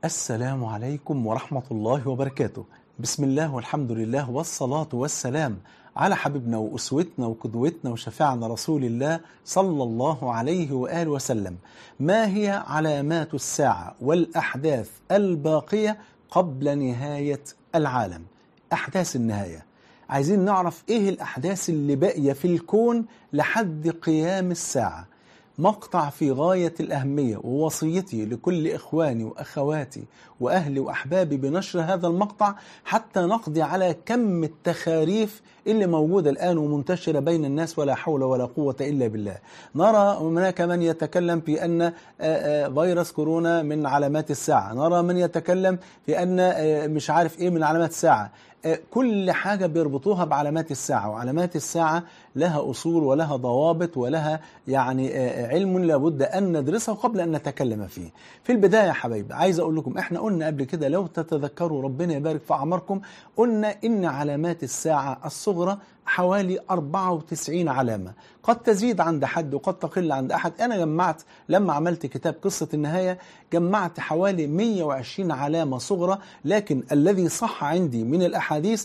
السلام عليكم ورحمة الله وبركاته. بسم الله والحمد لله والصلاة والسلام على حبيبنا وأسوتنا وقدوتنا وشفيعنا رسول الله صلى الله عليه وآله وسلم. ما هي علامات الساعة والأحداث الباقية قبل نهاية العالم؟ أحداث النهاية. عايزين نعرف إيه الأحداث اللي باقية في الكون لحد قيام الساعة. مقطع في غاية الأهمية، ووصيتي لكل إخواني وأخواتي وأهلي وأحبابي بنشر هذا المقطع حتى نقضي على كم التخاريف اللي موجودة الآن ومنتشرة بين الناس، ولا حول ولا قوة إلا بالله. نرى هناك من يتكلم في أن فيروس كورونا من علامات الساعة، نرى من يتكلم في أن مش عارف إيه من علامات الساعة. كل حاجة بيربطوها بعلامات الساعة، وعلامات الساعة لها أصول ولها ضوابط ولها يعني علم لابد أن ندرسه قبل أن نتكلم فيه. في البداية يا حبايبي عايز أقول لكم إحنا قلنا قبل كده، لو تتذكروا ربنا يبارك في أعماركم، قلنا إن علامات الساعة الصغرى حوالي 94 علامة، قد تزيد عند حد وقد تقل عند أحد. أنا جمعت لما عملت كتاب قصة النهاية جمعت حوالي 120 علامة صغرى، لكن الذي صح عندي من الأحاديث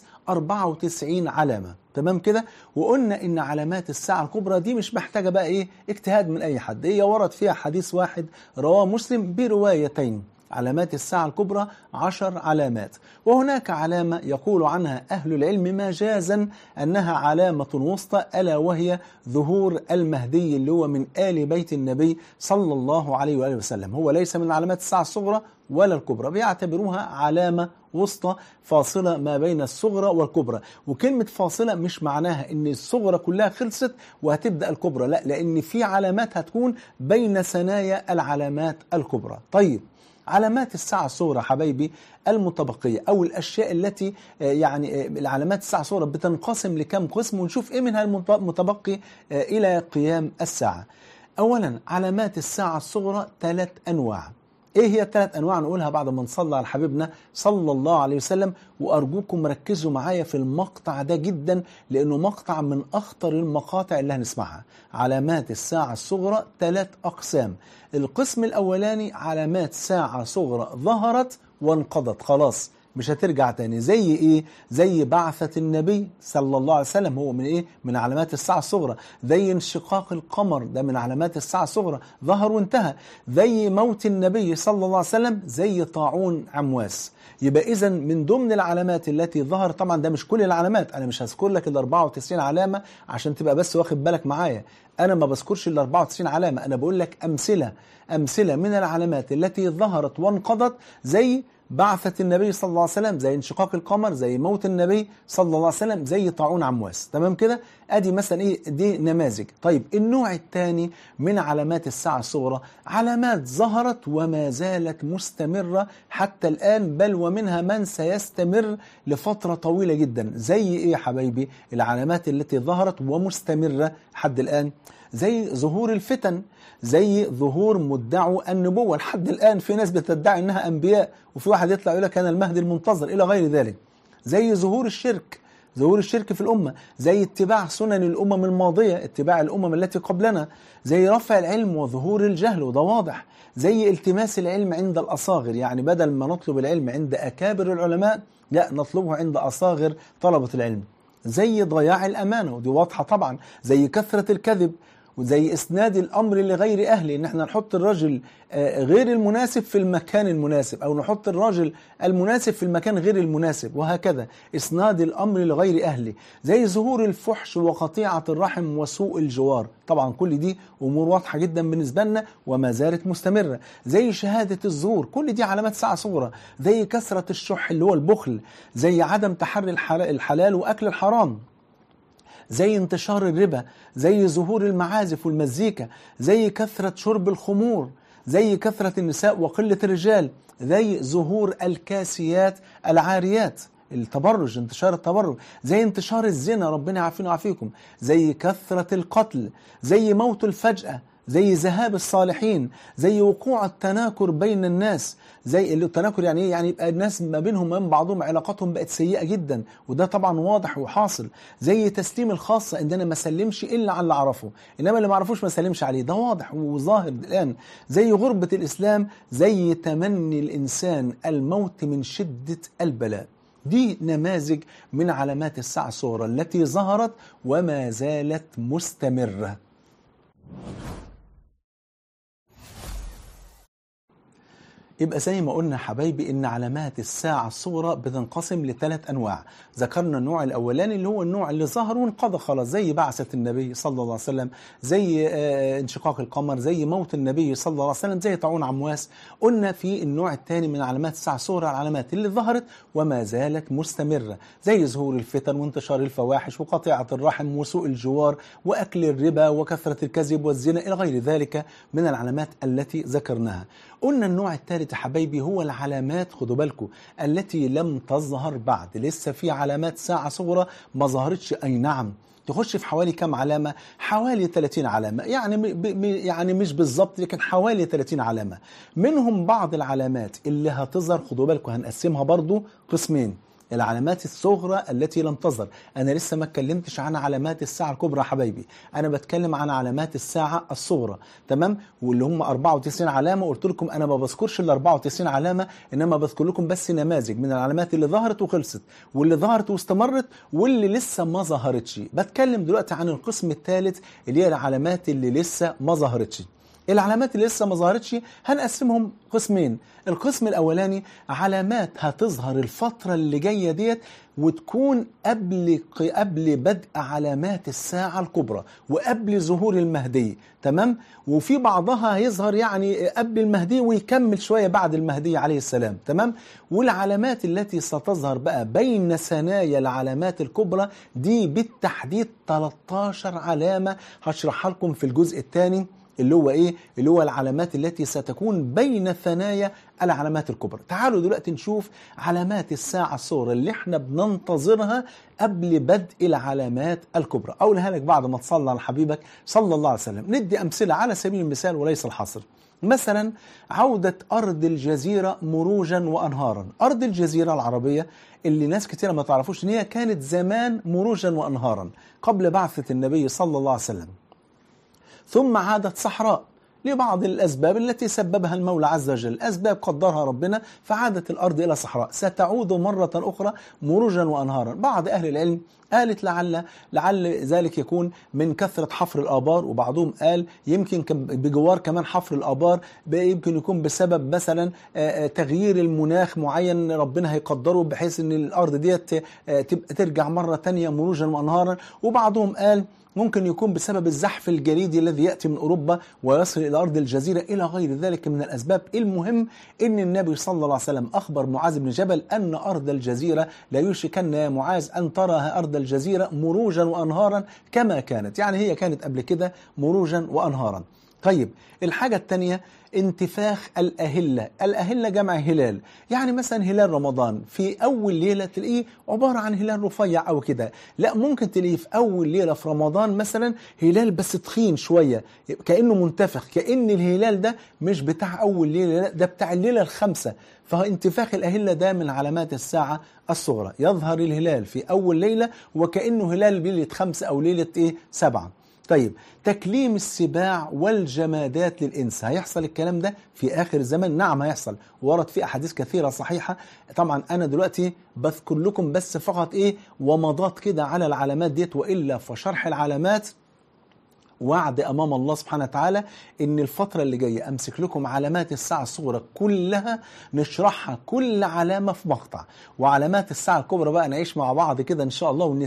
94 علامة. تمام كده؟ وقلنا إن علامات الساعة الكبرى دي مش محتاجة بقى إيه اجتهاد من أي حد، هي ورد فيها حديث واحد رواه مسلم بروايتين. علامات الساعة الكبرى 10 علامات، وهناك علامة يقول عنها أهل العلم مجازا أنها علامة وسطى، ألا وهي ظهور المهدي اللي هو من آل بيت النبي صلى الله عليه وآله وسلم. هو ليس من علامات الساعة الصغرى ولا الكبرى، بيعتبروها علامة وسطى فاصلة ما بين الصغرى والكبرى. وكلمة فاصلة مش معناها ان الصغرى كلها خلصت وهتبدأ الكبرى، لا، لان في علامات هتكون بين ثنايا العلامات الكبرى. طيب، علامات الساعة الصغرى حبايبي المتبقية أو الأشياء التي يعني العلامات الساعة الصغرى بتنقسم لكم قسم، ونشوف إيه منها المتبقي إلى قيام الساعة. أولا، علامات الساعة الصغرى 3 أنواع. ايه هي ال3 انواع؟ نقولها بعد ما نصلي على حبيبنا صلى الله عليه وسلم. وارجوكم ركزوا معايا في المقطع ده جدا، لانه مقطع من اخطر المقاطع اللي هنسمعها. علامات الساعة الصغرى 3 اقسام. القسم الاولاني علامات ساعة صغرى ظهرت وانقضت، خلاص مش هترجع تاني. زي ايه؟ زي بعثة النبي صلى الله عليه وسلم، هو من ايه؟ من علامات الساعة الصغرى. زي انشقاق القمر، ده من علامات الساعة الصغرى، ظهر وانتهى. زي موت النبي صلى الله عليه وسلم، زي طاعون عمواس. يبقى اذا من ضمن العلامات التي ظهر، طبعا ده مش كل العلامات، انا مش هذكر لك ال 94 علامة عشان تبقى بس واخد بالك معايا، انا ما بذكرش ال 94 علامة، انا بقول لك امثلة من العلامات التي ظهرت وانقضت، زي بعثة النبي صلى الله عليه وسلم، زي انشقاق القمر، زي موت النبي صلى الله عليه وسلم، زي طاعون عمواس. تمام كده؟ ادي مثلا ايه، دي نماذج. طيب، النوع الثاني من علامات الساعة الصغرى علامات ظهرت وما زالت مستمرة حتى الآن، بل ومنها من سيستمر لفترة طويلة جدا. زي ايه يا حبايبي العلامات التي ظهرت ومستمرة حد الآن؟ زي ظهور الفتن، زي ظهور مدعو النبوة. لحد الآن في ناس بتدعي أنها أنبياء، وفي واحد يطلع يقول لك أنا المهدي المنتظر إلى غير ذلك. زي ظهور الشرك، ظهور الشرك في الأمة، زي اتباع سنن الأمم الماضية، اتباع الأمم التي قبلنا، زي رفع العلم وظهور الجهل، وده واضح. زي التماس العلم عند الأصاغر، يعني بدل ما نطلب العلم عند أكابر العلماء، لا، نطلبه عند أصاغر طلبة العلم. زي ضياع الأمانة، ودي واضحة طبعا. زي كثرة الكذب، وزي إسناد الأمر لغير أهله، إن احنا نحط الرجل غير المناسب في المكان المناسب، أو نحط الرجل المناسب في المكان غير المناسب، وهكذا إسناد الأمر لغير أهله. زي ظهور الفحش وقطيعة الرحم وسوء الجوار، طبعا كل دي أمور واضحة جدا بالنسبة لنا وما زالت مستمرة. زي شهادة الزور، كل دي علامات ساعة صغرى. زي كثرة الشح اللي هو البخل، زي عدم تحري الحلال وأكل الحرام، زي انتشار الربا، زي ظهور المعازف والمزيكا، زي كثرة شرب الخمور، زي كثرة النساء وقلة الرجال، زي ظهور الكاسيات العاريات، التبرج، انتشار التبرج، زي انتشار الزنا، ربنا يعافينا ويعافيكم، زي كثرة القتل، زي موت الفجأة، زي ذهاب الصالحين، زي وقوع التناكر بين الناس. زي التناكر يعني ايه؟ يعني يبقى الناس ما بينهم وبين بعضهم علاقاتهم بقت سيئة جدا، وده طبعا واضح وحاصل. زي تسليم الخاصة، ان انا ما اسلمش الا على اللي اعرفه، انما اللي ما اعرفوش ما اسلمش عليه، ده واضح وظاهر الان. زي غربة الاسلام، زي تمني الانسان الموت من شدة البلاء. دي نماذج من علامات الساعة الصغرى التي ظهرت وما زالت مستمرة. يبقى زي ما قلنا حبايبي ان علامات الساعة الصغرى بتنقسم ل3 انواع. ذكرنا النوع الاولاني اللي هو النوع اللي ظهر وانقضى خلاص، زي بعثة النبي صلى الله عليه وسلم، زي انشقاق القمر، زي موت النبي صلى الله عليه وسلم، زي طاعون عمواس. قلنا في النوع الثاني من علامات الساعة الصغرى العلامات اللي ظهرت وما زالت مستمرة، زي ظهور الفتن وانتشار الفواحش وقطيعة الرحم وسوء الجوار واكل الربا وكثرة الكذب والزنا الى غير ذلك من العلامات التي ذكرناها. قلنا النوع الثالث يا حبايبي هو العلامات، خدوا بالكم، التي لم تظهر بعد. لسه في علامات ساعة صغرى ما ظهرتش، أي نعم، تخش في حوالي كم علامة؟ حوالي 30 علامة، يعني مش بالظبط، لكن حوالي 30 علامة. منهم بعض العلامات اللي هتظهر، خدوا بالكم هنقسمها برضو قسمين: العلامات الصغرى التي لم تظهر. أنا لسه ما اتكلمتش عن علامات الساعة الكبرى حبايبي، أنا بتكلم عن علامات الساعة الصغرى، تمام؟ واللي هم 94 علامة. قلت لكم أنا ما بذكرش ال 94 علامة، إنما بذكر لكم بس نماذج من العلامات اللي ظهرت وخلصت، واللي ظهرت واستمرت، واللي لسه ما ظهرتش. بتكلم دلوقتي عن القسم الثالث اللي هي العلامات اللي لسه ما ظهرتش. العلامات اللي لسه ما ظهرتش هنقسمهم قسمين. القسم الأولاني علامات هتظهر الفترة اللي جاية ديت، وتكون قبل بدء علامات الساعة الكبرى وقبل ظهور المهدي، تمام؟ وفي بعضها هيظهر يعني قبل المهدي ويكمل شوية بعد المهدي عليه السلام، تمام؟ والعلامات التي ستظهر بقى بين ثنايا العلامات الكبرى دي بالتحديد 13 علامة هشرحها لكم في الجزء الثاني، اللي هو ايه؟ اللي هو العلامات التي ستكون بين ثنايا العلامات الكبرى. تعالوا دلوقتي نشوف علامات الساعة الصغرى اللي احنا بننتظرها قبل بدء العلامات الكبرى. اقولها لك بعد ما تصلي على حبيبك صلى الله عليه وسلم. ندي امثلة على سبيل المثال وليس الحصر. مثلا عودة أرض الجزيرة مروجا وأنهارا. أرض الجزيرة العربية اللي ناس كتيرة ما تعرفوش إن هي كانت زمان مروجا وأنهارا قبل بعثة النبي صلى الله عليه وسلم، ثم عادت صحراء لبعض الأسباب التي سببها المولى عز وجل، أسباب قدرها ربنا، فعادت الأرض إلى صحراء. ستعود مرة أخرى مروجا وأنهارا. بعض أهل العلم قالت لعل ذلك يكون من كثرة حفر الآبار، وبعضهم قال يمكن بجوار كمان حفر الآبار يمكن يكون بسبب مثلا تغيير المناخ معين ربنا هيقدره بحيث أن الأرض ديت ترجع مرة تانية مروجا وأنهارا. وبعضهم قال ممكن يكون بسبب الزحف الجليدي الذي يأتي من أوروبا ويصل إلى أرض الجزيرة إلى غير ذلك من الأسباب. المهم أن النبي صلى الله عليه وسلم أخبر معاذ بن جبل أن أرض الجزيرة لا يوشكن يا معاذ أن تراها أرض الجزيرة مروجا وأنهارا كما كانت، يعني هي كانت قبل كده مروجا وأنهارا. طيب الحاجة الثانية انتفاخ الأهلة. الأهلة جمع هلال، يعني مثلا هلال رمضان في أول ليلة تلاقيه عبارة عن هلال رفيع أو كده، لا ممكن تلاقيه في أول ليلة في رمضان مثلا هلال بس تخين شوية كأنه منتفخ، كأن الهلال ده مش بتاع أول ليلة، لا ده بتاع الليلة الخامسة. فانتفاخ الأهلة ده من علامات الساعة الصغرى، يظهر الهلال في أول ليلة وكأنه هلال ليلة 5 أو ليلة 7. طيب تكليم السباع والجمادات للإنس، هيحصل الكلام ده في آخر الزمن؟ نعم هيحصل، ورد في أحاديث كثيرة صحيحة. طبعا أنا دلوقتي بذكر لكم بس فقط ومضات كده على العلامات ديت، وإلا فشرح العلامات وعد أمام الله سبحانه وتعالى إن الفترة اللي جاية أمسك لكم علامات الساعة الصغرى كلها نشرحها كل علامة في مقطع، وعلامات الساعة الكبرى بقى نعيش مع بعض كده إن شاء الله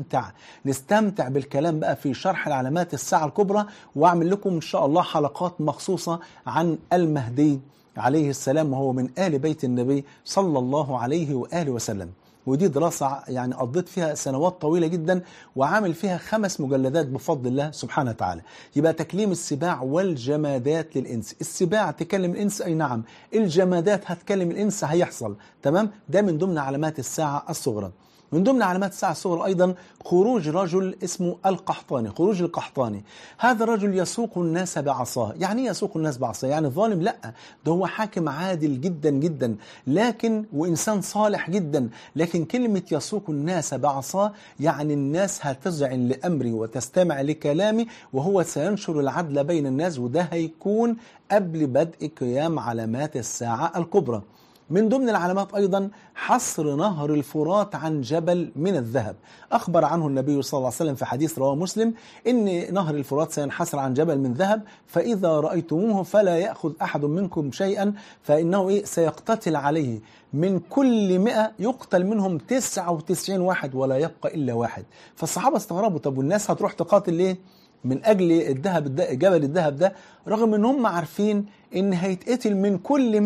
ونستمتع بالكلام بقى في شرح العلامات الساعة الكبرى. وأعمل لكم إن شاء الله حلقات مخصوصة عن المهدي عليه السلام، وهو من آل بيت النبي صلى الله عليه وآله وسلم. ودي دراسة يعني قضيت فيها سنوات طويلة جدا، وعامل فيها 5 مجلدات بفضل الله سبحانه وتعالى. يبقى تكليم السباع والجمادات للإنس. السباع تكلم الإنس، أي نعم. الجمادات هتكلم الإنس، هيحصل، تمام؟ ده من ضمن علامات الساعة الصغرى. من ضمن علامات الساعة الصغرى أيضا خروج رجل اسمه القحطاني، خروج القحطاني. هذا الرجل يسوق الناس بعصاه. يعني يسوق الناس بعصاه؟ يعني ظالم؟ لا، ده هو حاكم عادل جدا جدا، لكن وإنسان صالح جدا، لكن كلمة يسوق الناس بعصاه يعني الناس هتذعن لأمري وتستمع لكلامي، وهو سينشر العدل بين الناس، وده هيكون قبل بدء قيام علامات الساعة الكبرى. من ضمن العلامات أيضا حصر نهر الفرات عن جبل من الذهب. أخبر عنه النبي صلى الله عليه وسلم في حديث رواه مسلم إن نهر الفرات سينحسر عن جبل من ذهب، فإذا رأيتموه فلا يأخذ أحد منكم شيئا فإنه سيقتتل عليه، من كل 100 يقتل منهم 99 واحد ولا يبقى إلا واحد. فالصحابة استغربوا، طب والناس هتروح تقاتل ليه من أجل الذهب ده، جبل الذهب ده، رغم إن هم عارفين إن هيتقتل من كل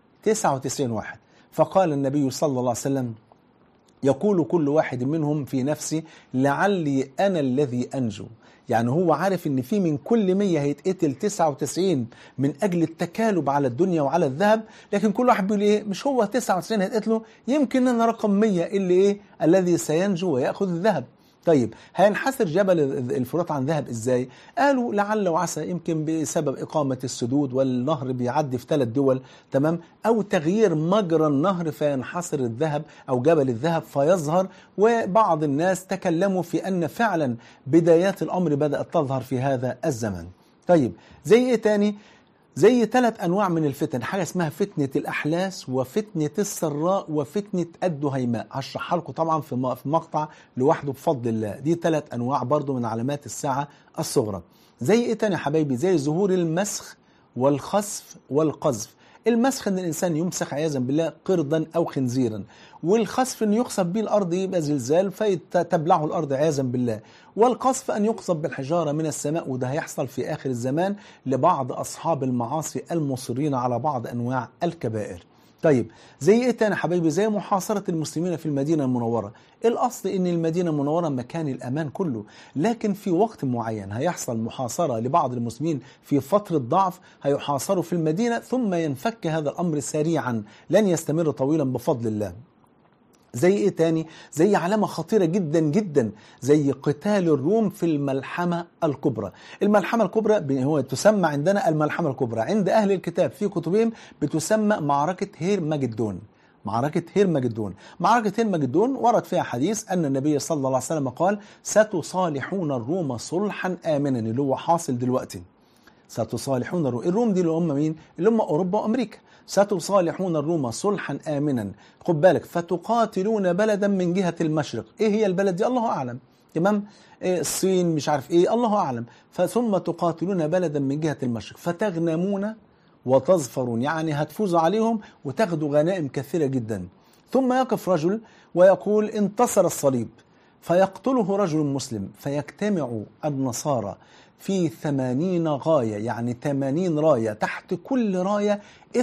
199 واحد. فقال النبي صلى الله عليه وسلم: يقول كل واحد منهم في نفسه لعلي أنا الذي أنجو. يعني هو عارف إن في من كل 100 هيتقتل 99 من أجل التكالب على الدنيا وعلى الذهب، لكن كل واحد بيقول إيه؟ مش هو 99 هيتقتلوا، يمكن أنا رقم 100 اللي إيه؟ الذي سينجو ويأخذ الذهب. طيب هينحسر جبل الفرات عن ذهب ازاي؟ قالوا لعل وعسى، يمكن بسبب إقامة السدود والنهر بيعدي في 3 دول، تمام، أو تغيير مجرى النهر فينحسر الذهب أو جبل الذهب فيظهر. وبعض الناس تكلموا في أن فعلا بدايات الأمر بدأت تظهر في هذا الزمن. طيب زي إيه تاني؟ زي 3 أنواع من الفتن، حاجة اسمها فتنة الأحلاس وفتنة السراء وفتنة الدهيماء. هشرحها لكم طبعا في مقطع لوحده بفضل الله. دي 3 أنواع برضو من علامات الساعة الصغرى. زي إيه تاني يا حبايبي؟ زي ظهور المسخ والخسف والقذف. المسخ ان الانسان يمسخ عياذا بالله قردا او خنزيرا، والخسف ان يخسف به الارض، يبقى زلزال فتبلعه الارض عياذا بالله، والقذف ان يقذف بالحجاره من السماء، وده هيحصل في اخر الزمان لبعض اصحاب المعاصي المصرين على بعض انواع الكبائر. طيب زي ايه تاني حبايبي؟ زي محاصرة المسلمين في المدينة المنورة. الاصل ان المدينة المنورة مكان الامان كله، لكن في وقت معين هيحصل محاصرة لبعض المسلمين في فترة ضعف، هيحاصروا في المدينة ثم ينفك هذا الامر سريعا، لن يستمر طويلا بفضل الله. زي ايه تاني؟ زي علامة خطيرة جدا جدا، زي قتال الروم في الملحمة الكبرى. الملحمة الكبرى هو تسمى عندنا الملحمة الكبرى، عند أهل الكتاب في كتبهم بتسمى معركة هيرمجدون. معركة هيرمجدون. معركة هيرمجدون ورد فيها حديث أن النبي صلى الله عليه وسلم قال: ستصالحون الروم صلحا آمنا، اللي هو حاصل دلوقتي. ستصالحون الروم دي اللي هم مين؟ اللي هم أوروبا وأمريكا. ستصالحون الروم صلحا آمنا، خد بالك، فتقاتلون بلدا من جهة المشرق. إيه هي البلد دي؟ الله أعلم، تمام، إيه الصين، مش عارف إيه، الله أعلم. ثم تقاتلون بلدا من جهة المشرق فتغنمون وتظفرون، يعني هتفوزوا عليهم وتاخدوا غنائم كثيرة جدا. ثم يقف رجل ويقول: انتصر الصليب، فيقتله رجل مسلم، فيجتمع النصارى في 80 غاية، يعني 80 راية، تحت كل راية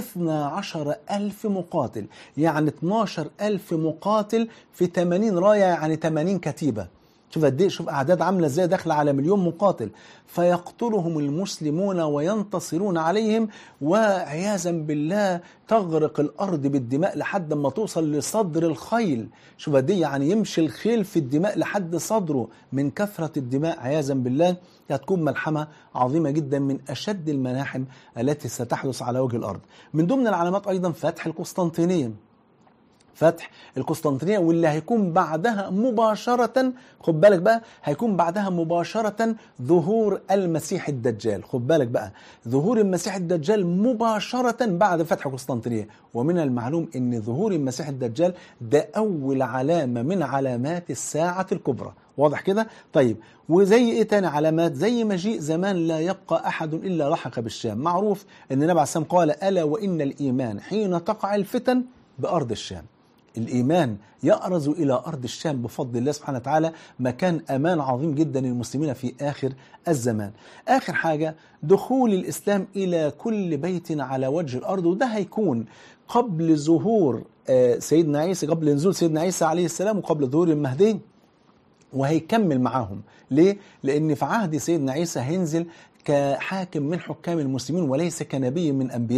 12,000 مقاتل، يعني 12,000 مقاتل في 80 راية، يعني 80 كتيبة. شوف قد ايه، شوف اعداد عامله ازاي، داخله على 1,000,000 مقاتل. فيقتلهم المسلمون وينتصرون عليهم، وعياذا بالله تغرق الارض بالدماء لحد ما توصل لصدر الخيل. شوف قد ايه، يعني يمشي الخيل في الدماء لحد صدره من كثره الدماء عياذا بالله. هتكون ملحمه عظيمه جدا، من اشد الملاحم التي ستحدث على وجه الارض. من ضمن العلامات ايضا فتح القسطنطينيه. فتح القسطنطينية، واللي هيكون بعدها مباشرة، خد بالك بقى، هيكون بعدها مباشرة ظهور المسيح الدجال. خد بالك بقى، ظهور المسيح الدجال مباشرة بعد فتح القسطنطينية. ومن المعلوم ان ظهور المسيح الدجال ده اول علامة من علامات الساعة الكبرى. واضح كده؟ طيب وزي ايه تاني علامات؟ زي مجيء زمان لا يبقى احد الا لحق بالشام. معروف ان النبي عليه الصلاة والسلام قال: الا وان الايمان حين تقع الفتن بارض الشام. الإيمان يأرز إلى أرض الشام بفضل الله سبحانه وتعالى، مكان أمان عظيم جدا للمسلمين في آخر الزمان. آخر حاجة دخول الإسلام إلى كل بيت على وجه الأرض، وده هيكون قبل ظهور سيدنا عيسى، قبل نزول سيدنا عيسى عليه السلام، وقبل ظهور المهدي، وهيكمل معاهم. ليه؟ لأن في عهد سيدنا عيسى هينزل كحاكم من حكام المسلمين وليس كنبي من أنبياء.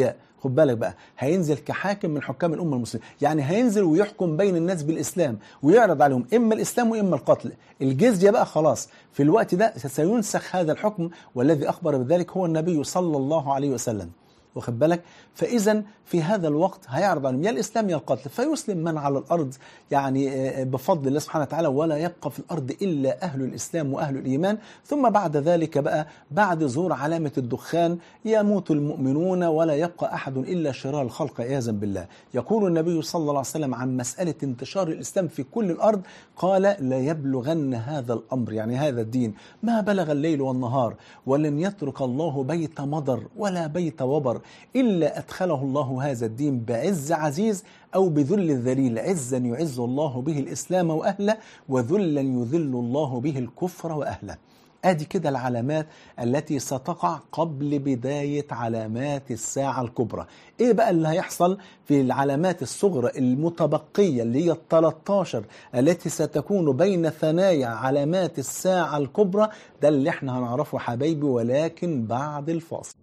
خد بالك بقى، هينزل كحاكم من حكام الأمة المسلمة، يعني هينزل ويحكم بين الناس بالإسلام ويعرض عليهم إما الإسلام وإما القتل. الجزية بقى خلاص في الوقت ده سينسخ هذا الحكم، والذي أخبر بذلك هو النبي صلى الله عليه وسلم. واخد بالك؟ فإذا في هذا الوقت هيعرض عليهم يا الإسلام يا القتل، فيسلم من على الأرض يعني بفضل الله سبحانه وتعالى، ولا يبقى في الأرض إلا أهل الإسلام وأهل الإيمان. ثم بعد ذلك بقى بعد ظهور علامة الدخان يموت المؤمنون ولا يبقى أحد إلا شرار الخلق عياذا بالله. يقول النبي صلى الله عليه وسلم عن مسألة انتشار الإسلام في كل الأرض، قال لا يبلغن هذا الأمر يعني هذا الدين ما بلغ الليل والنهار، ولن يترك الله بيت مضر ولا بيت وبر إلا أدخله الله هذا الدين بعز عزيز أو بذل ذليل، عزا يعز الله به الإسلام وأهله، وذلا يذل الله به الكفر وأهله. آدي كده العلامات التي ستقع قبل بداية علامات الساعة الكبرى. إيه بقى اللي هيحصل في العلامات الصغرى المتبقية اللي هي 13 التي ستكون بين ثنايا علامات الساعة الكبرى؟ ده اللي احنا هنعرفه حبايبي، ولكن بعد الفاصل.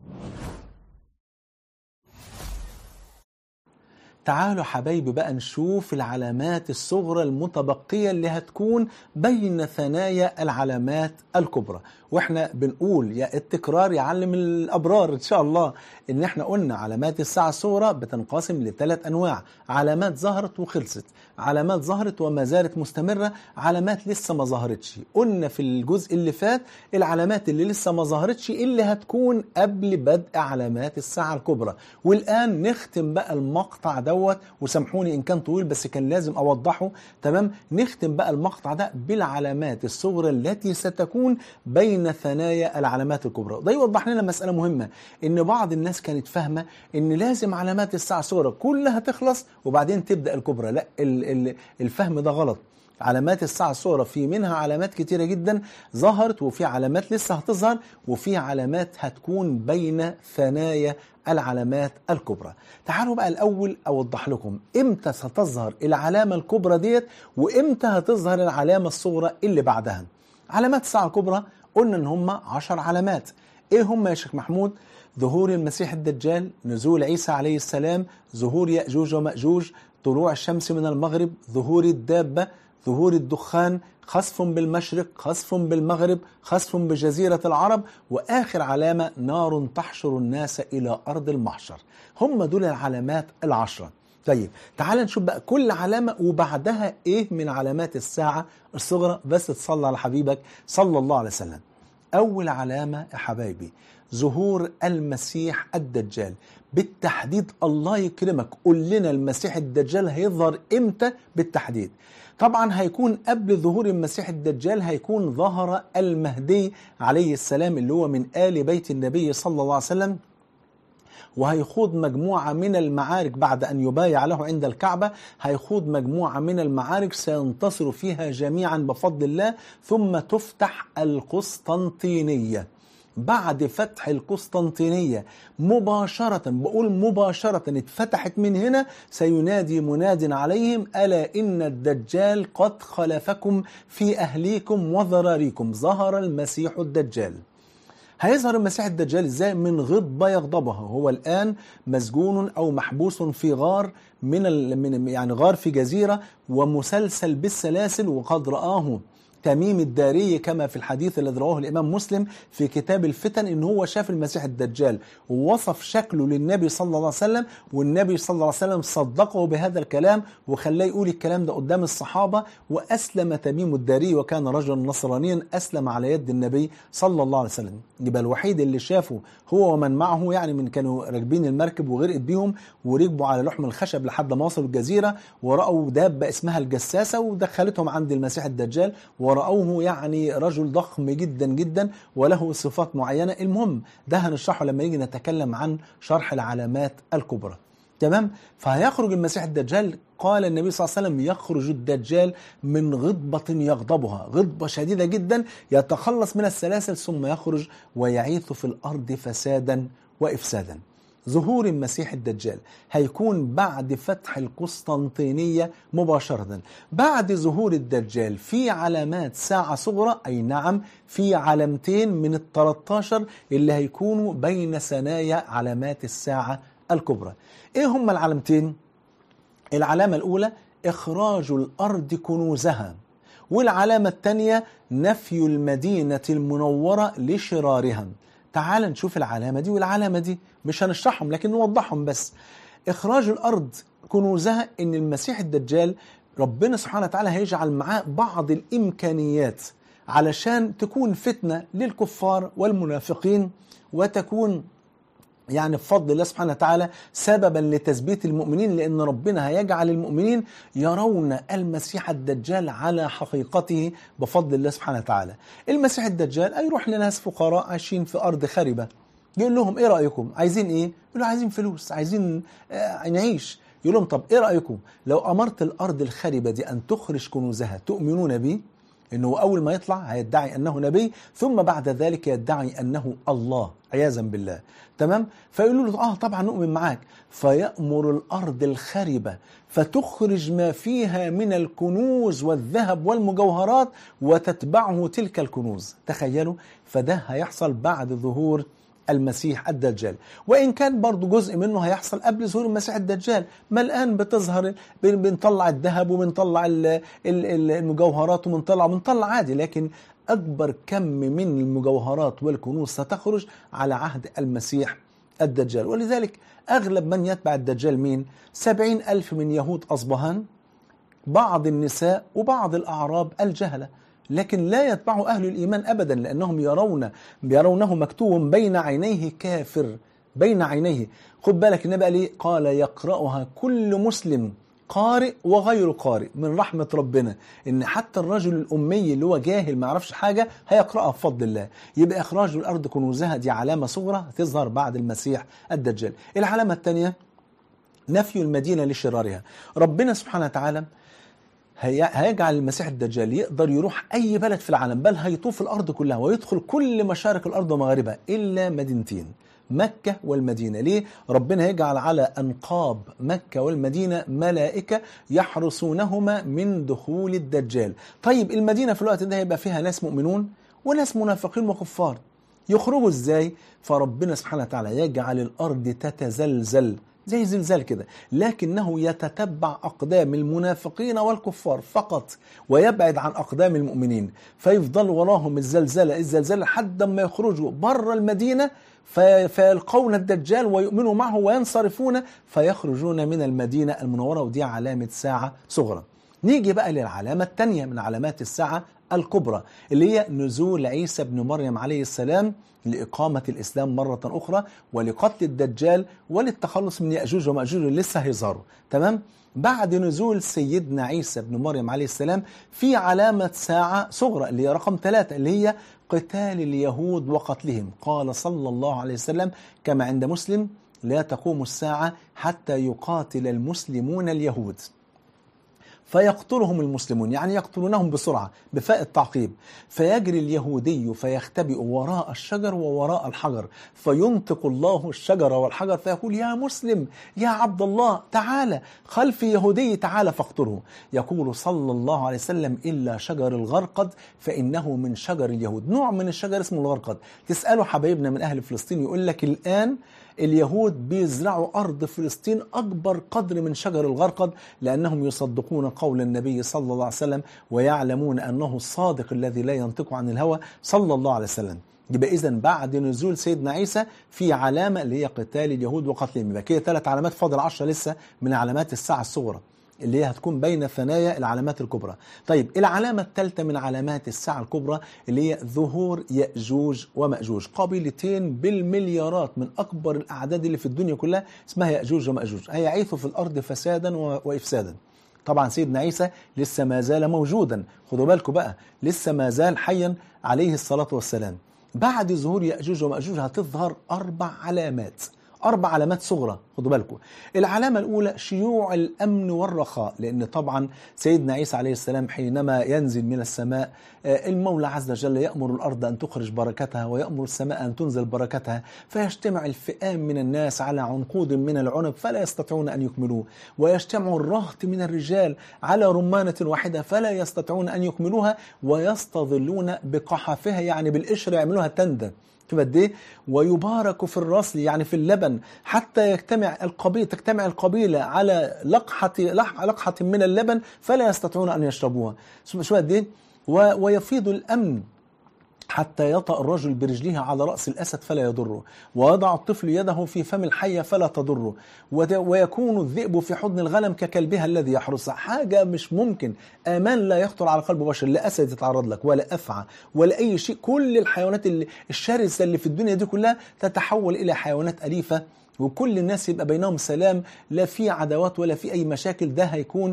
تعالوا حبايبي بقى نشوف العلامات الصغرى المتبقية اللي هتكون بين ثنايا العلامات الكبرى. واحنا بنقول يا التكرار يعلم الأبرار إن شاء الله، إن احنا قلنا علامات الساعة الصغرى بتنقسم ل3 أنواع: علامات ظهرت وخلصت، علامات ظهرت وما زالت مستمرة، علامات لسه ما ظهرتش. قلنا في الجزء اللي فات العلامات اللي لسه ما ظهرتش اللي هتكون قبل بدء علامات الساعة الكبرى. والآن نختم بقى المقطع دوت، وسامحوني إن كان طويل بس كان لازم أوضحه. تمام، نختم بقى المقطع ده بالعلامات الصغرى التي ستكون بين ثنايا العلامات الكبرى. ده يوضح لنا مسألة مهمة، إن بعض الناس كانت فاهمة إن لازم علامات الساعة الصغرى كلها تخلص وبعدين تبدأ الكبرى. لا، الفهم ده غلط. علامات الساعة الصغرى في منها علامات كتيرة جدا ظهرت، وفي علامات لسه هتظهر، وفي علامات هتكون بين ثنايا العلامات الكبرى. تعالوا بقى الأول أوضح لكم إمتى ستظهر العلامة الكبرى ديت، وإمتى هتظهر العلامة الصغرى اللي بعدها. علامات الساعة الكبرى قلنا إن هم 10 علامات. إيه هم يا شيخ محمود؟ ظهور المسيح الدجال، نزول عيسى عليه السلام، ظهور يأجوج ومأجوج، طلوع الشمس من المغرب، ظهور الدابة، ظهور الدخان، خسف بالمشرق، خسف بالمغرب، خسف بجزيرة العرب، وآخر علامة نار تحشر الناس إلى أرض المحشر. هم دول العلامات 10. طيب تعال نشوف بقى كل علامة وبعدها إيه من علامات الساعة الصغرى، بس تصلى على حبيبك صلى الله عليه وسلم. أول علامة يا حبايبي ظهور المسيح الدجال بالتحديد. الله يكرمك قول لنا المسيح الدجال هيظهر إمتى بالتحديد؟ طبعا هيكون قبل ظهور المسيح الدجال هيكون ظهر المهدي عليه السلام اللي هو من آل بيت النبي صلى الله عليه وسلم، وهيخوض مجموعة من المعارك بعد أن يبايع له عند الكعبة. هيخوض مجموعة من المعارك سينتصر فيها جميعا بفضل الله، ثم تفتح القسطنطينية. بعد فتح القسطنطينية مباشرة، بقول مباشرة، اتفتحت من هنا، سينادي مناد عليهم: ألا إن الدجال قد خلفكم في أهليكم وذراريكم. ظهر المسيح الدجال. هيظهر المسيح الدجال ازاي؟ من غضبة يغضبها. هو الآن مسجون أو محبوس في غار يعني غار في جزيرة، ومسلسل بالسلاسل، وقد رآه تميم الداري كما في الحديث الذي رواه الإمام مسلم في كتاب الفتن، إن هو شاف المسيح الدجال ووصف شكله للنبي صلى الله عليه وسلم، والنبي صلى الله عليه وسلم صدقه بهذا الكلام وخلاه يقول الكلام ده قدام الصحابة. وأسلم تميم الداري وكان رجلا نصرانيا، أسلم على يد النبي صلى الله عليه وسلم. يبقى الوحيد اللي شافه هو ومن معه، يعني من كانوا راكبين المركب وغرقت بيهم وركبوا على لحم الخشب لحد ما وصلوا الجزيرة، ورأوا دابة اسمها الجساسة ودخلتهم عند المسيح الدجال، ورأوه يعني رجل ضخم جدا جدا وله صفات معينة. المهم ده هنشرحه لما يجي نتكلم عن شرح العلامات الكبرى. تمام؟ فهيخرج المسيح الدجال. قال النبي صلى الله عليه وسلم: يخرج الدجال من غضبة يغضبها، غضبة شديدة جدا، يتخلص من السلاسل ثم يخرج ويعيث في الأرض فسادا وإفسادا. ظهور المسيح الدجال هيكون بعد فتح القسطنطينية مباشرة. بعد ظهور الدجال في علامات ساعة صغرى، أي نعم في علامتين من 13 اللي هيكونوا بين ثنايا علامات الساعة الكبرى. إيه هم العلامتين؟ العلامة الأولى إخراج الأرض كنوزها، والعلامة الثانية نفي المدينة المنورة لشرارها. تعال نشوف العلامة دي والعلامة دي، مش هنشرحهم لكن نوضحهم بس. إخراج الأرض كنوزها إن المسيح الدجال ربنا سبحانه وتعالى هيجعل معاه بعض الإمكانيات علشان تكون فتنة للكفار والمنافقين، وتكون يعني بفضل الله سبحانه وتعالى سببا لتثبيت المؤمنين، لأن ربنا هيجعل المؤمنين يرون المسيح الدجال على حقيقته بفضل الله سبحانه وتعالى. المسيح الدجال هيروح لناس فقراء عايشين في أرض خربة، يقول لهم إيه رأيكم؟ عايزين إيه؟ يقولوا عايزين فلوس، عايزين نعيش. يقول لهم طب إيه رأيكم لو أمرت الأرض الخربة دي أن تخرج كنوزها تؤمنون بي؟ إنه أول ما يطلع هيدعي أنه نبي، ثم بعد ذلك يدعي أنه الله عياذا بالله. تمام؟ فيقولوا له طبعا نؤمن معاك. فيأمر الأرض الخربة فتخرج ما فيها من الكنوز والذهب والمجوهرات وتتبعه تلك الكنوز. تخيلوا، فده هيحصل بعد ظهور المسيح الدجال، وإن كان برضو جزء منه هيحصل قبل ظهور المسيح الدجال. ما الآن بتظهر بنطلع الذهب وبنطلع المجوهرات وبنطلع عادي، لكن أكبر كم من المجوهرات والكنوز ستخرج على عهد المسيح الدجال. ولذلك أغلب من يتبع الدجال مين؟ 70,000 من يهود أصبهان، بعض النساء وبعض الأعراب الجهلة، لكن لا يتبع أهل الإيمان أبدا، لأنهم يرونه مكتوب بين عينيه كافر، بين عينيه. خد بالك النبي قال إيه؟ قال يقرأها كل مسلم قارئ وغير قارئ. من رحمة ربنا إن حتى الرجل الأمي اللي هو جاهل ما يعرفش حاجة هيقرأها بفضل الله. يبقى إخراج الأرض كنوزها دي علامة صغرى تظهر بعد المسيح الدجال. العلامة الثانية نفي المدينة لشرارها. ربنا سبحانه وتعالى هيجعل المسيح الدجال يقدر يروح أي بلد في العالم، بل هيطوف الأرض كلها ويدخل كل مشارق الأرض ومغاربها إلا مدينتين، مكة والمدينة. ليه؟ ربنا يجعل على أنقاب مكة والمدينة ملائكة يحرسونهما من دخول الدجال. طيب المدينة في الوقت ده يبقى فيها ناس مؤمنون وناس منافقين وكفار، يخرجوا إزاي؟ فربنا سبحانه وتعالى يجعل الأرض تتزلزل زي زلزال كده، لكنه يتتبع أقدام المنافقين والكفار فقط ويبعد عن أقدام المؤمنين، فيفضل وراهم الزلزال لحد ما يخرجوا بره المدينة فيلقون الدجال ويؤمنوا معه وينصرفون فيخرجون من المدينة المنورة. ودي علامة ساعة صغرى. نيجي بقى للعلامة الثانية من علامات الساعة الكبرى، اللي هي نزول عيسى بن مريم عليه السلام لإقامة الإسلام مرة أخرى ولقتل الدجال وللتخلص من يأجوج ومأجوج اللي لسه هيظهروا. تمام؟ بعد نزول سيدنا عيسى بن مريم عليه السلام في علامة ساعة صغرى اللي هي رقم 3، اللي هي قتال اليهود وقتلهم. قال صلى الله عليه وسلم كما عند مسلم: لا تقوم الساعة حتى يقاتل المسلمون اليهود فيقتلهم المسلمون، يعني يقتلونهم بسرعة بفاء التعقيب. فيجري اليهودي فيختبئ وراء الشجر ووراء الحجر، فينطق الله الشجر والحجر فيقول: يا مسلم يا عبد الله تعالى، خلف يهودي تعالى فاقتله. يقول صلى الله عليه وسلم: إلا شجر الغرقد فإنه من شجر اليهود. نوع من الشجر اسمه الغرقد. تسألوا حبايبنا من أهل فلسطين يقول لك الآن اليهود بيزرعوا أرض فلسطين أكبر قدر من شجر الغرقد، لأنهم يصدقون قول النبي صلى الله عليه وسلم ويعلمون أنه الصادق الذي لا ينطق عن الهوى صلى الله عليه وسلم. يبقى إذن بعد نزول سيدنا عيسى في علامة اللي هي قتال اليهود وقتلهم. يبقى كده 3 علامات، فاضل 10 لسه من علامات الساعة الصغرى اللي هي هتكون بين ثنايا العلامات الكبرى. طيب العلامة الثالثة من علامات الساعة الكبرى اللي هي ظهور يأجوج ومأجوج، قبيلتين بالمليارات من أكبر الأعداد اللي في الدنيا كلها اسمها يأجوج ومأجوج، هيعيثوا في الأرض فسادا وإفسادا. طبعا سيدنا عيسى لسه ما زال موجودا، خدوا بالكم بقى، لسه ما زال حيا عليه الصلاة والسلام. بعد ظهور يأجوج ومأجوج هتظهر 4 علامات، 4 علامات صغرى، خدوا بالكم. العلامة الأولى شيوع الأمن والرخاء، لأن طبعا سيدنا عيسى عليه السلام حينما ينزل من السماء المولى عز وجل يأمر الأرض أن تخرج بركتها ويأمر السماء أن تنزل بركتها، فيجتمع الفئام من الناس على عنقود من العنب فلا يستطيعون أن يكملوه، ويجتمع الرهط من الرجال على رمانة واحدة فلا يستطيعون أن يكملوها، ويستظلون بقحافها يعني بالقشر يعملوها تندة. شوف قد ايه. ويبارك في الرسل يعني في اللبن حتى تجتمع القبيله على لقحه من اللبن فلا يستطيعون ان يشربوها. شوف قد ايه. ويفيض الامن حتى يطأ الرجل برجله على رأس الأسد فلا يضره، ويضع الطفل يده في فم الحية فلا تضره، ويكون الذئب في حضن الغنم ككلبها الذي يحرسها. حاجة مش ممكن، أمان لا يخطر على قلب بشر، لا أسد يتعرض لك ولا أفعى ولا أي شيء. كل الحيوانات الشرسة اللي في الدنيا دي كلها تتحول إلى حيوانات أليفة، وكل الناس يبقى بينهم سلام، لا في عداوات ولا في أي مشاكل. ده هيكون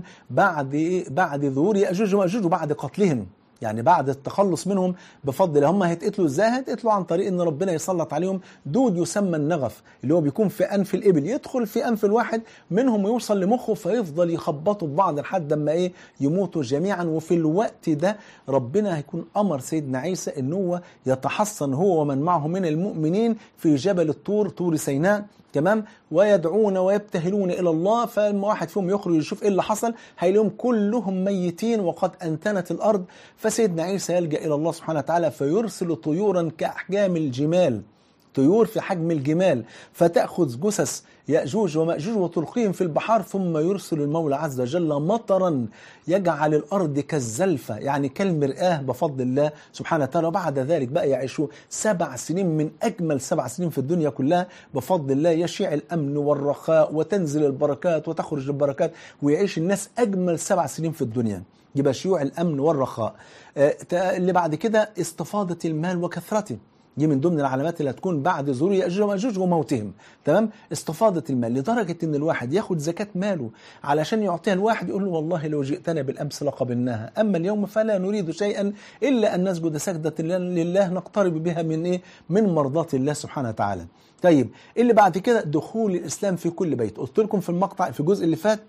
بعد ظهور يأجوج ومأجوج وبعد قتلهم، يعني بعد التخلص منهم بفضل. هم هيتقتلوا ازاي؟ هيتقتلوا عن طريق ان ربنا يسلط عليهم دود يسمى النغف، اللي هو بيكون في انف الابل، يدخل في انف الواحد منهم ويوصل لمخه، فيفضل يخبطوا ببعض لحد ما يموتوا جميعا. وفي الوقت ده ربنا هيكون امر سيدنا عيسى ان هو يتحصن هو ومن معه من المؤمنين في جبل الطور، طور سيناء، تمام، ويدعون ويبتهلون الى الله. فلما واحد فيهم يخرج يشوف ايه اللي حصل هيلاقيهم كلهم ميتين وقد انتنت الارض. فسيدنا عيسى يلجأ الى الله سبحانه وتعالى فيرسل طيورا كاحجام الجمال، طيور في حجم الجمال، فتأخذ جثث يأجوج ومأجوج وتلقيهم في البحار. ثم يرسل المولى عز وجل مطرا يجعل الأرض كالزلفة، يعني كالمرآة بفضل الله سبحانه وتعالى. وبعد ذلك بقى يعيشوا 7 سنين من أجمل 7 سنين في الدنيا كلها بفضل الله. يشيع الأمن والرخاء وتنزل البركات وتخرج البركات، ويعيش الناس أجمل 7 سنين في الدنيا، يبقى شيوع الأمن والرخاء. اللي بعد كده استفاضة المال وكثرته، دي من ضمن العلامات اللي هتكون بعد ظهور يأجوج ومأجوج وموتهم، تمام. استفاضة المال لدرجة ان الواحد ياخد زكاة ماله علشان يعطيها الواحد، يقول له والله لو جئتنا بالأمس لقبلناها، أما اليوم فلا نريد شيئا إلا أن نسجد سجدة لله نقترب بها من مرضاة الله سبحانه وتعالى. طيب اللي بعد كده دخول الإسلام في كل بيت. قلت لكم في المقطع في الجزء اللي فات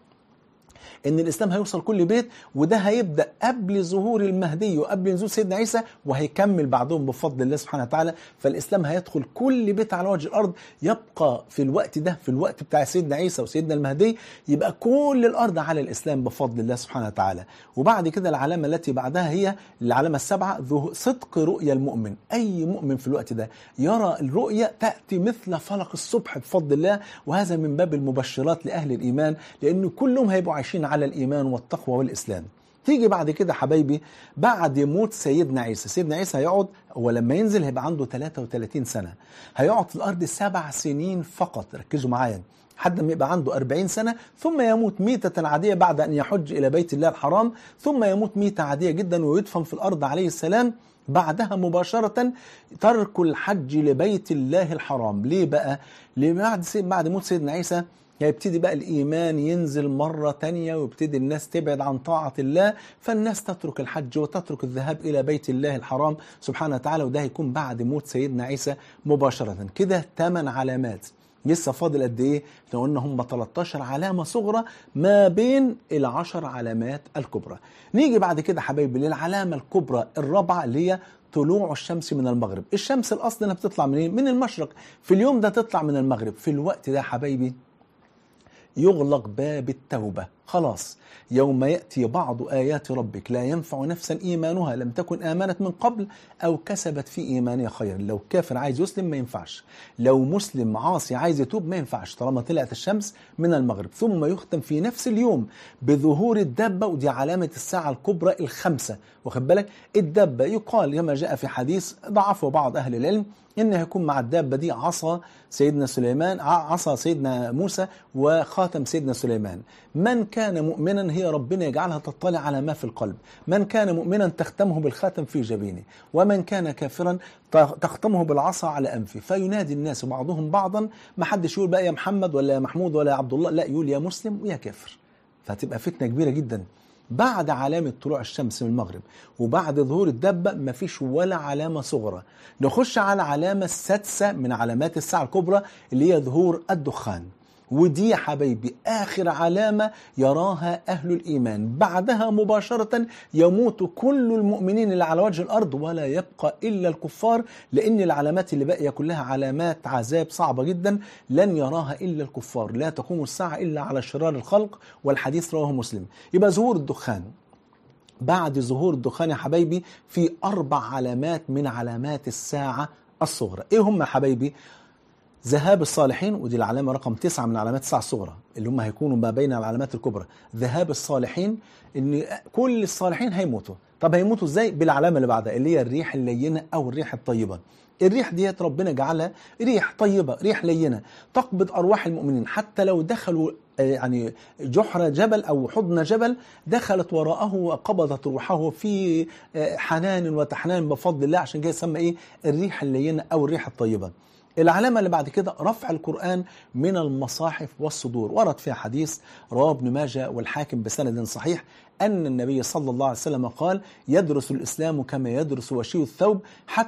ان الاسلام هيوصل كل بيت، وده هيبدا قبل ظهور المهدي وقبل نزول سيدنا عيسى، وهيكمل بعدهم بفضل الله سبحانه وتعالى. فالاسلام هيدخل كل بيت على وجه الارض. يبقى في الوقت ده، في الوقت بتاع سيدنا عيسى وسيدنا المهدي، يبقى كل الارض على الاسلام بفضل الله سبحانه وتعالى. وبعد كده العلامه التي بعدها هي العلامه السابعه، صدق رؤيا المؤمن. اي مؤمن في الوقت ده يرى الرؤيا تاتي مثل فلق الصبح بفضل الله، وهذا من باب المبشرات لاهل الايمان، لان كلهم هيبقوا عايشين على الإيمان والتقوى والإسلام. تيجي بعد كده حبايبي بعد موت سيدنا عيسى. سيدنا عيسى هيقعد، ولما ينزل هيبقى عنده 33 سنة، هيقعد في الأرض 7 سنين فقط، ركزوا معايا، حد ما يبقى عنده 40 سنة، ثم يموت ميتة عادية بعد أن يحج إلى بيت الله الحرام، ثم يموت ميتة عادية جدا ويدفن في الأرض عليه السلام. بعدها مباشرة ترك الحج لبيت الله الحرام. ليه بقى؟ بعد موت سيدنا عيسى يبتدي بقى الإيمان ينزل مرة تانية، ويبتدي الناس تبعد عن طاعة الله، فالناس تترك الحج وتترك الذهاب إلى بيت الله الحرام سبحانه وتعالى. وده هيكون بعد موت سيدنا عيسى مباشرة. كده 8 علامات. لسه فاضل قد إيه؟ لو قلنا هم 13 علامة صغرى ما بين ال10 علامات الكبرى. نيجي بعد كده حبايبي للعلامة الكبرى الرابعة، اللي هي طلوع الشمس من المغرب. الشمس الأصل انها بتطلع منين؟ من المشرق. في اليوم ده تطلع من المغرب. في الوقت ده حبايبي يغلق باب التوبة. خلاص، يوم يأتي بعض آيات ربك لا ينفع نفسا إيمانها لم تكن آمنت من قبل أو كسبت في إيمانها خيرا. لو كافر عايز يسلم ما ينفعش، لو مسلم عاصي عايز يتوب ما ينفعش، طالما طلعت الشمس من المغرب. ثم يختم في نفس اليوم بظهور الدابة، ودي علامة الساعة الكبرى ال5. واخد بالك؟ الدابة يقال كما جاء في حديث ضعفه بعض أهل العلم إن هيكون مع الدابة دي عصا سيدنا سليمان، عصا سيدنا موسى وخاتم سيدنا سليمان. من كان مؤمنا هي ربنا يجعلها تطلع على ما في القلب، من كان مؤمنا تختمه بالخاتم في جبينه، ومن كان كافرا تختمه بالعصا على أنفه. فينادي الناس بعضهم بعضا، ما حدش يقول بقى يا محمد ولا يا محمود ولا يا عبد الله، لا، يقول يا مسلم ويا كافر. فهتبقى فتنة كبيرة جدا. بعد علامة طلوع الشمس من المغرب وبعد ظهور الدابة مفيش ولا علامة صغرى. نخش على العلامة السادسة من علامات الساعة الكبرى، اللي هي ظهور الدخان. ودي يا حبايبي آخر علامة يراها أهل الإيمان. بعدها مباشرة يموت كل المؤمنين اللي على وجه الأرض ولا يبقى إلا الكفار، لأن العلامات اللي باقية كلها علامات عذاب صعبة جدا لن يراها إلا الكفار. لا تقوم الساعة إلا على شرار الخلق، والحديث رواه مسلم. يبقى ظهور الدخان. بعد ظهور الدخان يا حبايبي في 4 علامات من علامات الساعة الصغرى. إيه هم يا حبايبي؟ ذهاب الصالحين، ودي العلامة رقم 9 من علامات الساعة الصغرى اللي هم هيكونوا ما بين العلامات الكبرى. ذهاب الصالحين، إن كل الصالحين هيموتوا. طب هيموتوا إزاي؟ بالعلامة اللي بعدها اللي هي الريح اللينة أو الريح الطيبة. الريح ديت ربنا جعلها ريح طيبة، ريح لينة تقبض أرواح المؤمنين، حتى لو دخلوا يعني جحر جبل أو حضن جبل، دخلت وراءه وقبضت روحه في حنان وتحنان بفضل الله. عشان كده يسمى إيه؟ الريح اللينة أو الريح الطيبة. العلامة اللي بعد كده رفع القرآن من المصاحف والصدور. ورد فيها حديث رواه ابن ماجه والحاكم بسند صحيح أن النبي صلى الله عليه وسلم قال: يدرس الإسلام كما يدرس وشي الثوب،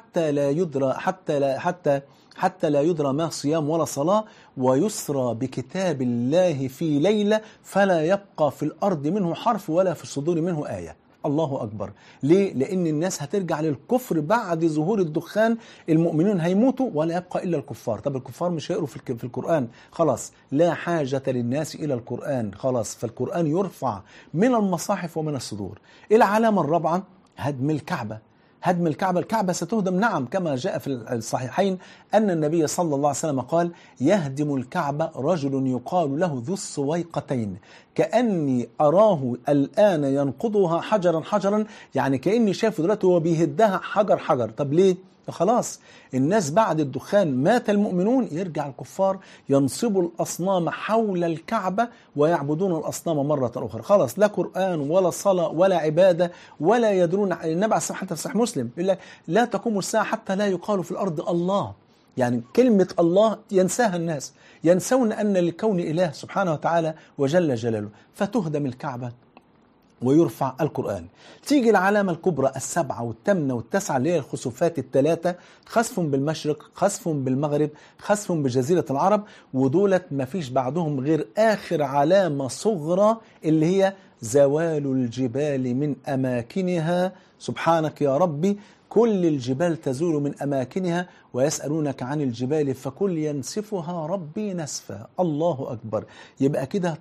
حتى لا يدرى ما صيام ولا صلاة، ويسرى بكتاب الله في ليلة فلا يبقى في الأرض منه حرف ولا في الصدور منه آية. الله أكبر. ليه؟ لأن الناس هترجع للكفر بعد ظهور الدخان، المؤمنون هيموتوا ولا يبقى إلا الكفار. طب الكفار مش هيقروا في القرآن، خلاص لا حاجة للناس إلى القرآن، خلاص فالقرآن يرفع من المصاحف ومن الصدور. العلامة الرابعة هدم الكعبة. هدم الكعبة، الكعبة ستهدم، نعم، كما جاء في الصحيحين أن النبي صلى الله عليه وسلم قال: يهدم الكعبة رجل يقال له ذو السويقتين، كأني أراه الآن ينقضها حجرا حجرا، يعني كأني شايفه دلوقتي هو بيهدها حجر حجر. طب ليه؟ خلاص الناس بعد الدخان مات المؤمنون، يرجع الكفار ينصبوا الأصنام حول الكعبة ويعبدون الأصنام مرة أخرى. خلاص لا قرآن ولا صلاة ولا عبادة ولا يدرون. النبي عليه الصلاة حتى في صحيح مسلم يقول لك: لا تقوم الساعة حتى لا يقال في الأرض الله. يعني كلمة الله ينساها الناس، ينسون أن لكون إله سبحانه وتعالى وجل جلاله. فتهدم الكعبة ويرفع القرآن. تيجي العلامة الكبرى 7 و8 و9 اللي هي الخسوفات الثلاثة: خسف بالمشرق، خسف بالمغرب، خسف بجزيرة العرب. ودولت ما فيش بعدهم غير آخر علامة صغرى اللي هي زوال الجبال من أماكنها. سبحانك يا ربي، كل الجبال تزول من أماكنها، ويسألونك عن الجبال فقل ينسفها ربي نسفا. الله أكبر. يبقى كده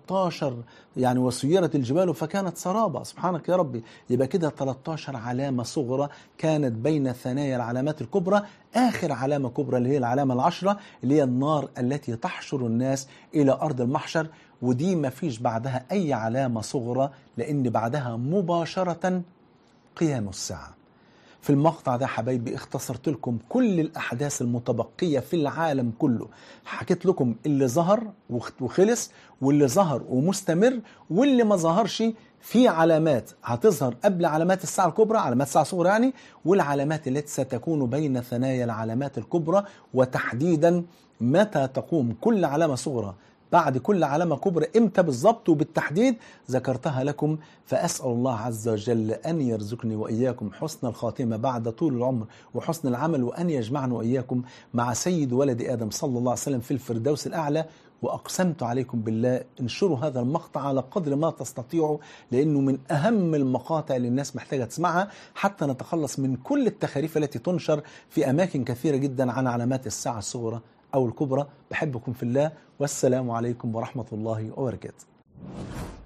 13 يعني وسيرت الجبال فكانت سرابا. سبحانك يا ربي. يبقى كده 13 علامة صغرى كانت بين ثنايا العلامات الكبرى. آخر علامة كبرى اللي هي العلامة العشرة اللي هي النار التي تحشر الناس إلى أرض المحشر. ودي ما فيش بعدها أي علامة صغرى، لأن بعدها مباشرة قيام الساعة. في المقطع ده حبايبي اختصرت لكم كل الأحداث المتبقية في العالم كله. حكيت لكم اللي ظهر وخلص، واللي ظهر ومستمر، واللي ما ظهرش في علامات هتظهر قبل علامات الساعة الكبرى، علامات الساعة الصغرى يعني، والعلامات التي ستكون بين ثنايا العلامات الكبرى. وتحديدا متى تقوم كل علامة صغرى بعد كل علامة كبرى، امتى بالضبط وبالتحديد ذكرتها لكم. فأسأل الله عز وجل أن يرزقني وإياكم حسن الخاتمة بعد طول العمر وحسن العمل، وأن يجمعنا وإياكم مع سيد ولد آدم صلى الله عليه وسلم في الفردوس الأعلى. وأقسمت عليكم بالله انشروا هذا المقطع على قدر ما تستطيعوا، لأنه من أهم المقاطع اللي الناس محتاجة تسمعها حتى نتخلص من كل التخاريف التي تنشر في أماكن كثيرة جدا عن علامات الساعة الصغرى أو الكبرى. بحبكم في الله، والسلام عليكم ورحمة الله وبركاته.